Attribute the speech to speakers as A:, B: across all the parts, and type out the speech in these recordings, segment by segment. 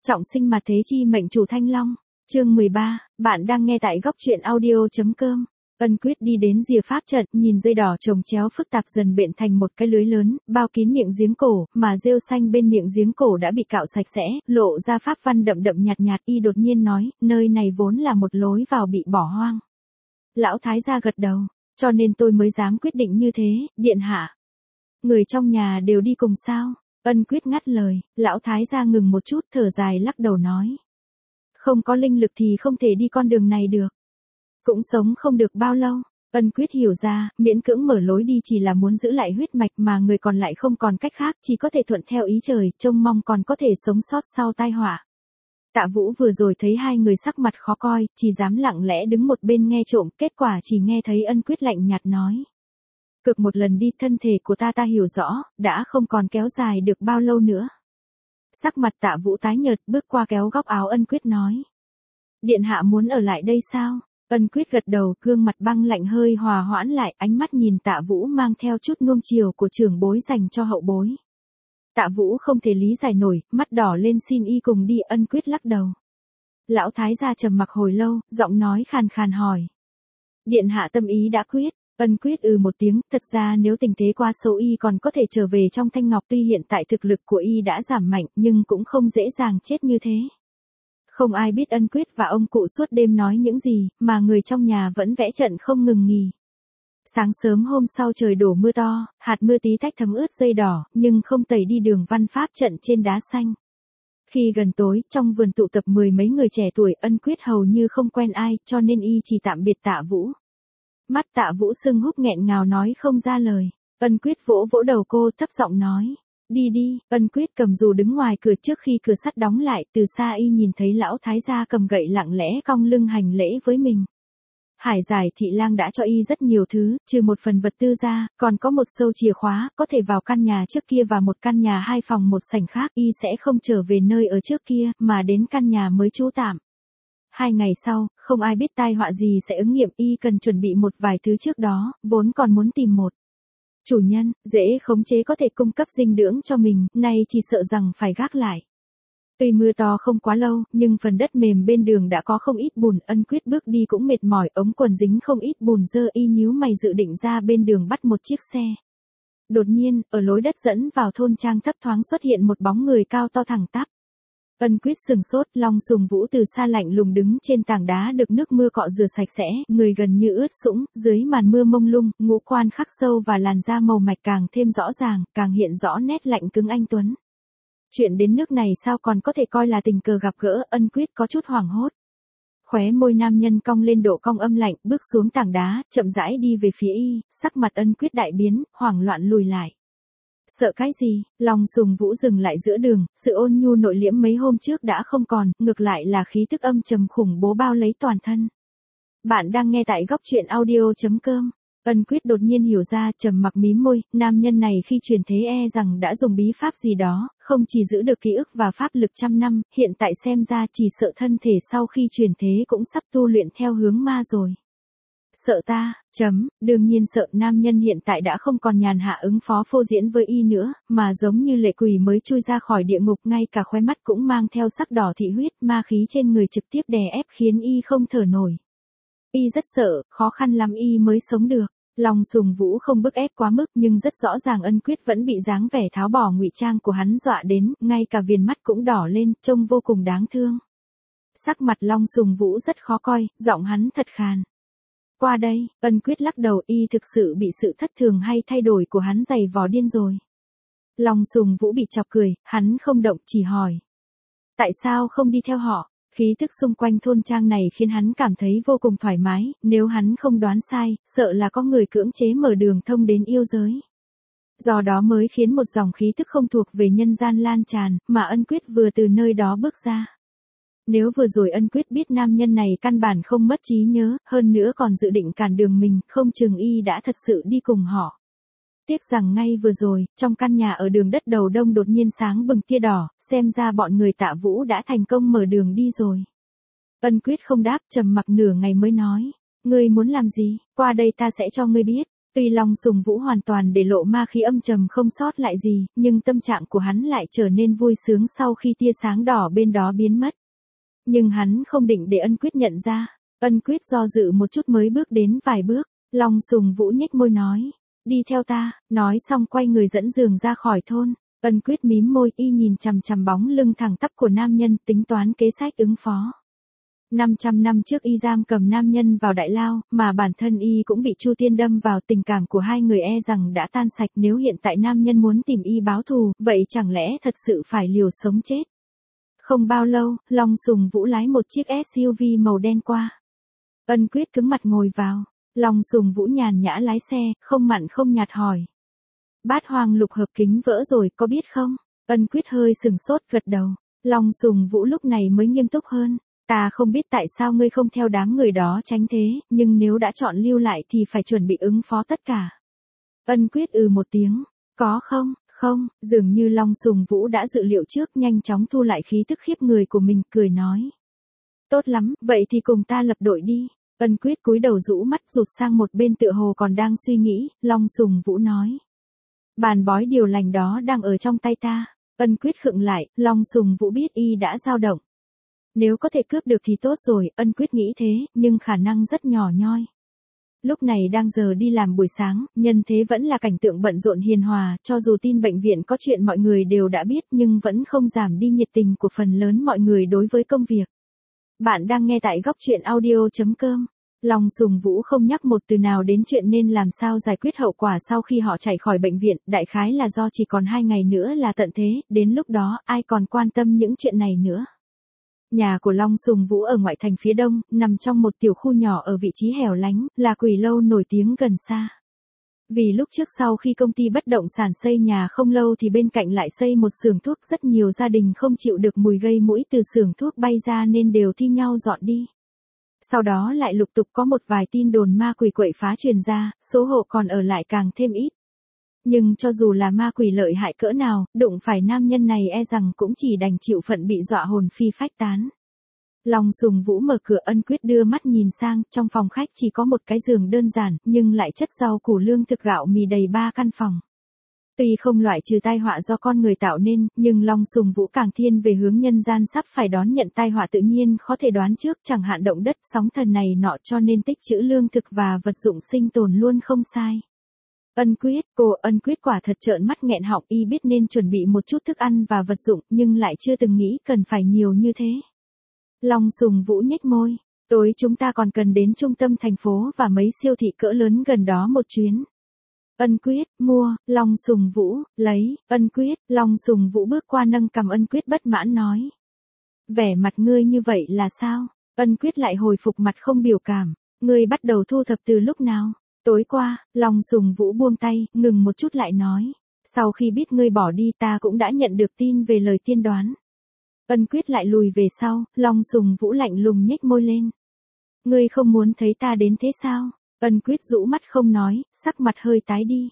A: Trọng sinh mà thế chi mệnh chủ Thanh Long. Chương 13, bạn đang nghe tại góc truyện audio.com. Ân Quyết đi đến rìa pháp trận, nhìn dây đỏ chồng chéo phức tạp dần bện thành một cái lưới lớn, bao kín miệng giếng cổ, mà rêu xanh bên miệng giếng cổ đã bị cạo sạch sẽ, lộ ra pháp văn đậm đậm nhạt nhạt. Y đột nhiên nói, nơi này vốn là một lối vào bị bỏ hoang. Lão thái gia gật đầu, cho nên tôi mới dám quyết định như thế, điện hạ. Người trong nhà đều đi cùng sao? Ân Quyết ngắt lời, lão thái gia ngừng một chút, thở dài lắc đầu nói. Không có linh lực thì không thể đi con đường này được. Cũng sống không được bao lâu. Ân Quyết hiểu ra, miễn cưỡng mở lối đi chỉ là muốn giữ lại huyết mạch mà người còn lại không còn cách khác, chỉ có thể thuận theo ý trời, trông mong còn có thể sống sót sau tai họa. Tạ Vũ vừa rồi thấy hai người sắc mặt khó coi, chỉ dám lặng lẽ đứng một bên nghe trộm, kết quả chỉ nghe thấy Ân Quyết lạnh nhạt nói. Cực một lần đi, thân thể của ta hiểu rõ, đã không còn kéo dài được bao lâu nữa. Sắc mặt Tạ Vũ tái nhợt, bước qua kéo góc áo Ân Quyết nói. Điện hạ muốn ở lại đây sao? Ân Quyết gật đầu, gương mặt băng lạnh hơi hòa hoãn lại, ánh mắt nhìn Tạ Vũ mang theo chút nuông chiều của trưởng bối dành cho hậu bối. Tạ Vũ không thể lý giải nổi, mắt đỏ lên xin y cùng đi. Ân Quyết lắc đầu. Lão thái gia trầm mặc hồi lâu, giọng nói khàn khàn hỏi. Điện hạ tâm ý đã quyết. Ân Quyết một tiếng, thật ra nếu tình thế quá xấu y còn có thể trở về trong Thanh Ngọc, tuy hiện tại thực lực của y đã giảm mạnh nhưng cũng không dễ dàng chết như thế. Không ai biết Ân Quyết và ông cụ suốt đêm nói những gì, mà người trong nhà vẫn vẽ trận không ngừng nghỉ. Sáng sớm hôm sau trời đổ mưa to, hạt mưa tí tách thấm ướt dây đỏ, nhưng không tẩy đi đường văn pháp trận trên đá xanh. Khi gần tối, trong vườn tụ tập mười mấy người trẻ tuổi, Ân Quyết hầu như không quen ai, cho nên y chỉ tạm biệt Tạ Vũ. Mắt Tạ Vũ sưng húp nghẹn ngào nói không ra lời. Ân Quyết vỗ vỗ đầu cô, thấp giọng nói. Đi đi. Ân Quyết cầm dù đứng ngoài cửa, trước khi cửa sắt đóng lại, từ xa y nhìn thấy lão thái gia cầm gậy lặng lẽ cong lưng hành lễ với mình. Hải Giải Thị Lang đã cho y rất nhiều thứ, trừ một phần vật tư ra, còn có một sâu chìa khóa, có thể vào căn nhà trước kia và một căn nhà 2 phòng 1 sảnh khác. Y sẽ không trở về nơi ở trước kia, mà đến căn nhà mới trú tạm. 2 ngày sau, không ai biết tai họa gì sẽ ứng nghiệm, y cần chuẩn bị một vài thứ trước đó, vốn còn muốn tìm một chủ nhân, dễ khống chế có thể cung cấp dinh dưỡng cho mình, nay chỉ sợ rằng phải gác lại. Tuy mưa to không quá lâu, nhưng phần đất mềm bên đường đã có không ít bùn. Ân Quyết bước đi cũng mệt mỏi, ống quần dính không ít bùn dơ, y nhíu mày dự định ra bên đường bắt một chiếc xe. Đột nhiên, ở lối đất dẫn vào thôn trang thấp thoáng xuất hiện một bóng người cao to thẳng tắp. Ân Quyết sừng sốt, Long Sùng Vũ từ xa lạnh lùng đứng trên tảng đá được nước mưa cọ rửa sạch sẽ, người gần như ướt sũng, dưới màn mưa mông lung, ngũ quan khắc sâu và làn da màu mạch càng thêm rõ ràng, càng hiện rõ nét lạnh cứng anh tuấn. Chuyện đến nước này sao còn có thể coi là tình cờ gặp gỡ? Ân Quyết có chút hoảng hốt. Khóe môi nam nhân cong lên độ cong âm lạnh, bước xuống tảng đá, chậm rãi đi về phía y, sắc mặt Ân Quyết đại biến, hoảng loạn lùi lại. Sợ cái gì? Long Sùng Vũ dừng lại giữa đường, sự ôn nhu nội liễm mấy hôm trước đã không còn, ngược lại là khí tức âm trầm khủng bố bao lấy toàn thân. Bạn đang nghe tại góc truyện audio.com. Ân Quyết đột nhiên hiểu ra, trầm mặc mím môi, nam nhân này khi truyền thế rằng đã dùng bí pháp gì đó, không chỉ giữ được ký ức và pháp lực trăm năm, hiện tại xem ra chỉ sợ thân thể sau khi truyền thế cũng sắp tu luyện theo hướng ma rồi. Sợ ta, đương nhiên sợ. Nam nhân hiện tại đã không còn nhàn hạ ứng phó phô diễn với y nữa, mà giống như lệ quỷ mới chui ra khỏi địa ngục, ngay cả khóe mắt cũng mang theo sắc đỏ thị huyết, ma khí trên người trực tiếp đè ép khiến y không thở nổi. Y rất sợ, khó khăn lắm y mới sống được. Long Sùng Vũ không bức ép quá mức nhưng rất rõ ràng Ân Quyết vẫn bị dáng vẻ tháo bỏ ngụy trang của hắn dọa đến, ngay cả viền mắt cũng đỏ lên, trông vô cùng đáng thương. Sắc mặt Long Sùng Vũ rất khó coi, giọng hắn thật khàn. Qua đây. Ân Quyết lắc đầu, y thực sự bị sự thất thường hay thay đổi của hắn giày vò điên rồi. Long Sùng Vũ bị chọc cười, hắn không động, chỉ hỏi. Tại sao không đi theo họ? Khí thức xung quanh thôn trang này khiến hắn cảm thấy vô cùng thoải mái, nếu hắn không đoán sai, sợ là có người cưỡng chế mở đường thông đến yêu giới. Do đó mới khiến một dòng khí thức không thuộc về nhân gian lan tràn, mà Ân Quyết vừa từ nơi đó bước ra. Nếu vừa rồi Ân Quyết biết nam nhân này căn bản không mất trí nhớ, hơn nữa còn dự định cản đường mình, không chừng y đã thật sự đi cùng họ. Tiếc rằng ngay vừa rồi, trong căn nhà ở đường đất đầu đông đột nhiên sáng bừng tia đỏ, xem ra bọn người Tạ Vũ đã thành công mở đường đi rồi. Ân Quyết không đáp, trầm mặc nửa ngày mới nói. Ngươi muốn làm gì? Qua đây ta sẽ cho ngươi biết. Tuy Long Sùng Vũ hoàn toàn để lộ ma khí âm trầm không sót lại gì, nhưng tâm trạng của hắn lại trở nên vui sướng sau khi tia sáng đỏ bên đó biến mất. Nhưng hắn không định để Ân Quyết nhận ra. Ân Quyết do dự một chút mới bước đến vài bước. Long Sùng Vũ nhếch môi nói. Đi theo ta, nói xong quay người dẫn giường ra khỏi thôn. Ân Quyết mím môi y nhìn chằm chằm bóng lưng thẳng tắp của nam nhân tính toán kế sách ứng phó. 500 năm trước y giam cầm nam nhân vào đại lao, mà bản thân y cũng bị Chu Tiên đâm vào, tình cảm của hai người e rằng đã tan sạch. Nếu hiện tại nam nhân muốn tìm y báo thù, vậy chẳng lẽ thật sự phải liều sống chết. Không bao lâu, Long Sùng Vũ lái một chiếc SUV màu đen qua. Ân Quyết cứng mặt ngồi vào. Long Sùng Vũ nhàn nhã lái xe, không mặn không nhạt hỏi. Bát hoang lục hợp kính vỡ rồi, có biết không? Ân Quyết hơi sừng sốt gật đầu. Long Sùng Vũ lúc này mới nghiêm túc hơn. Ta không biết tại sao ngươi không theo đám người đó tránh thế, nhưng nếu đã chọn lưu lại thì phải chuẩn bị ứng phó tất cả. Ân Quyết một tiếng. Có không? Không, dường như Long Sùng Vũ đã dự liệu trước, nhanh chóng thu lại khí tức khiếp người của mình, cười nói. Tốt lắm, vậy thì cùng ta lập đội đi. Ân Quyết cúi đầu rũ mắt rụt sang một bên tựa hồ còn đang suy nghĩ. Long Sùng Vũ nói. Bàn bói điều lành đó đang ở trong tay ta. Ân Quyết khựng lại, Long Sùng Vũ biết y đã dao động. Nếu có thể cướp được thì tốt rồi, Ân Quyết nghĩ thế, nhưng khả năng rất nhỏ nhoi. Lúc này đang giờ đi làm buổi sáng, nhân thế vẫn là cảnh tượng bận rộn hiền hòa, cho dù tin bệnh viện có chuyện mọi người đều đã biết nhưng vẫn không giảm đi nhiệt tình của phần lớn mọi người đối với công việc. Bạn đang nghe tại góc truyện audio.com. Long Sùng Vũ không nhắc một từ nào đến chuyện nên làm sao giải quyết hậu quả sau khi họ chạy khỏi bệnh viện, đại khái là do chỉ còn 2 ngày nữa là tận thế, đến lúc đó ai còn quan tâm những chuyện này nữa. Nhà của Long Sùng Vũ ở ngoại thành phía đông, nằm trong một tiểu khu nhỏ ở vị trí hẻo lánh, là quỷ lâu nổi tiếng gần xa. Vì lúc trước sau khi công ty bất động sản xây nhà không lâu thì bên cạnh lại xây một xưởng thuốc, rất nhiều gia đình không chịu được mùi gây mũi từ xưởng thuốc bay ra nên đều thi nhau dọn đi. Sau đó lại lục tục có một vài tin đồn ma quỷ quậy phá truyền ra, số hộ còn ở lại càng thêm ít. Nhưng cho dù là ma quỷ lợi hại cỡ nào, đụng phải nam nhân này e rằng cũng chỉ đành chịu phận bị dọa hồn phi phách tán. Long Sùng Vũ mở cửa, Ân Quyết đưa mắt nhìn sang, trong phòng khách chỉ có một cái giường đơn giản, nhưng lại chất rau củ lương thực gạo mì đầy 3 căn phòng. Tuy không loại trừ tai họa do con người tạo nên, nhưng Long Sùng Vũ càng thiên về hướng nhân gian sắp phải đón nhận tai họa tự nhiên khó thể đoán trước, chẳng hạn động đất, sóng thần này nọ, cho nên tích trữ lương thực và vật dụng sinh tồn luôn không sai. Ân Quyết quả thật trợn mắt nghẹn họng, y biết nên chuẩn bị một chút thức ăn và vật dụng, nhưng lại chưa từng nghĩ cần phải nhiều như thế. Long Sùng Vũ nhếch môi, tối chúng ta còn cần đến trung tâm thành phố và mấy siêu thị cỡ lớn gần đó một chuyến. Ân Quyết, mua. Long Sùng Vũ, lấy. Ân Quyết, Long Sùng Vũ bước qua nâng cằm. Ân Quyết bất mãn nói. Vẻ mặt ngươi như vậy là sao? Ân Quyết lại hồi phục mặt không biểu cảm. Ngươi bắt đầu thu thập từ lúc nào? Tối qua. Long Sùng Vũ buông tay, ngừng một chút lại nói. Sau khi biết ngươi bỏ đi ta cũng đã nhận được tin về lời tiên đoán. Ân Quyết lại lùi về sau, Long Sùng Vũ lạnh lùng nhếch môi lên. Ngươi không muốn thấy ta đến thế sao? Ân Quyết rũ mắt không nói, sắc mặt hơi tái đi.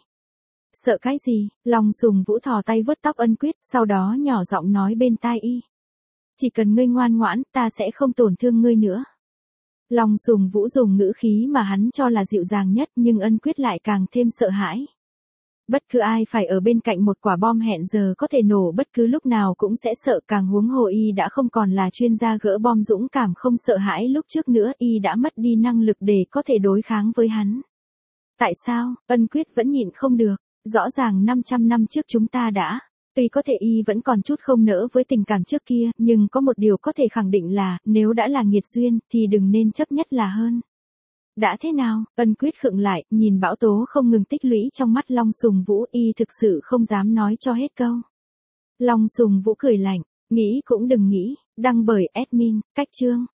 A: Sợ cái gì? Long Sùng Vũ thò tay vuốt tóc Ân Quyết, sau đó nhỏ giọng nói bên tai y. Chỉ cần ngươi ngoan ngoãn, ta sẽ không tổn thương ngươi nữa. Long Sùng Vũ dùng ngữ khí mà hắn cho là dịu dàng nhất, nhưng Ân Quyết lại càng thêm sợ hãi. Bất cứ ai phải ở bên cạnh một quả bom hẹn giờ có thể nổ bất cứ lúc nào cũng sẽ sợ, càng huống hồ y đã không còn là chuyên gia gỡ bom dũng cảm không sợ hãi lúc trước nữa, y đã mất đi năng lực để có thể đối kháng với hắn. Tại sao? Ân Quyết vẫn nhịn không được, rõ ràng 500 năm trước chúng ta đã, tuy có thể y vẫn còn chút không nỡ với tình cảm trước kia, nhưng có một điều có thể khẳng định là, nếu đã là nghiệt duyên, thì đừng nên chấp nhất là hơn. Đã thế nào? Ân Quyết khựng lại, nhìn bão tố không ngừng tích lũy trong mắt Long Sùng Vũ, y thực sự không dám nói cho hết câu. Long Sùng Vũ cười lạnh, nghĩ cũng đừng nghĩ, đăng bởi admin, cách chương.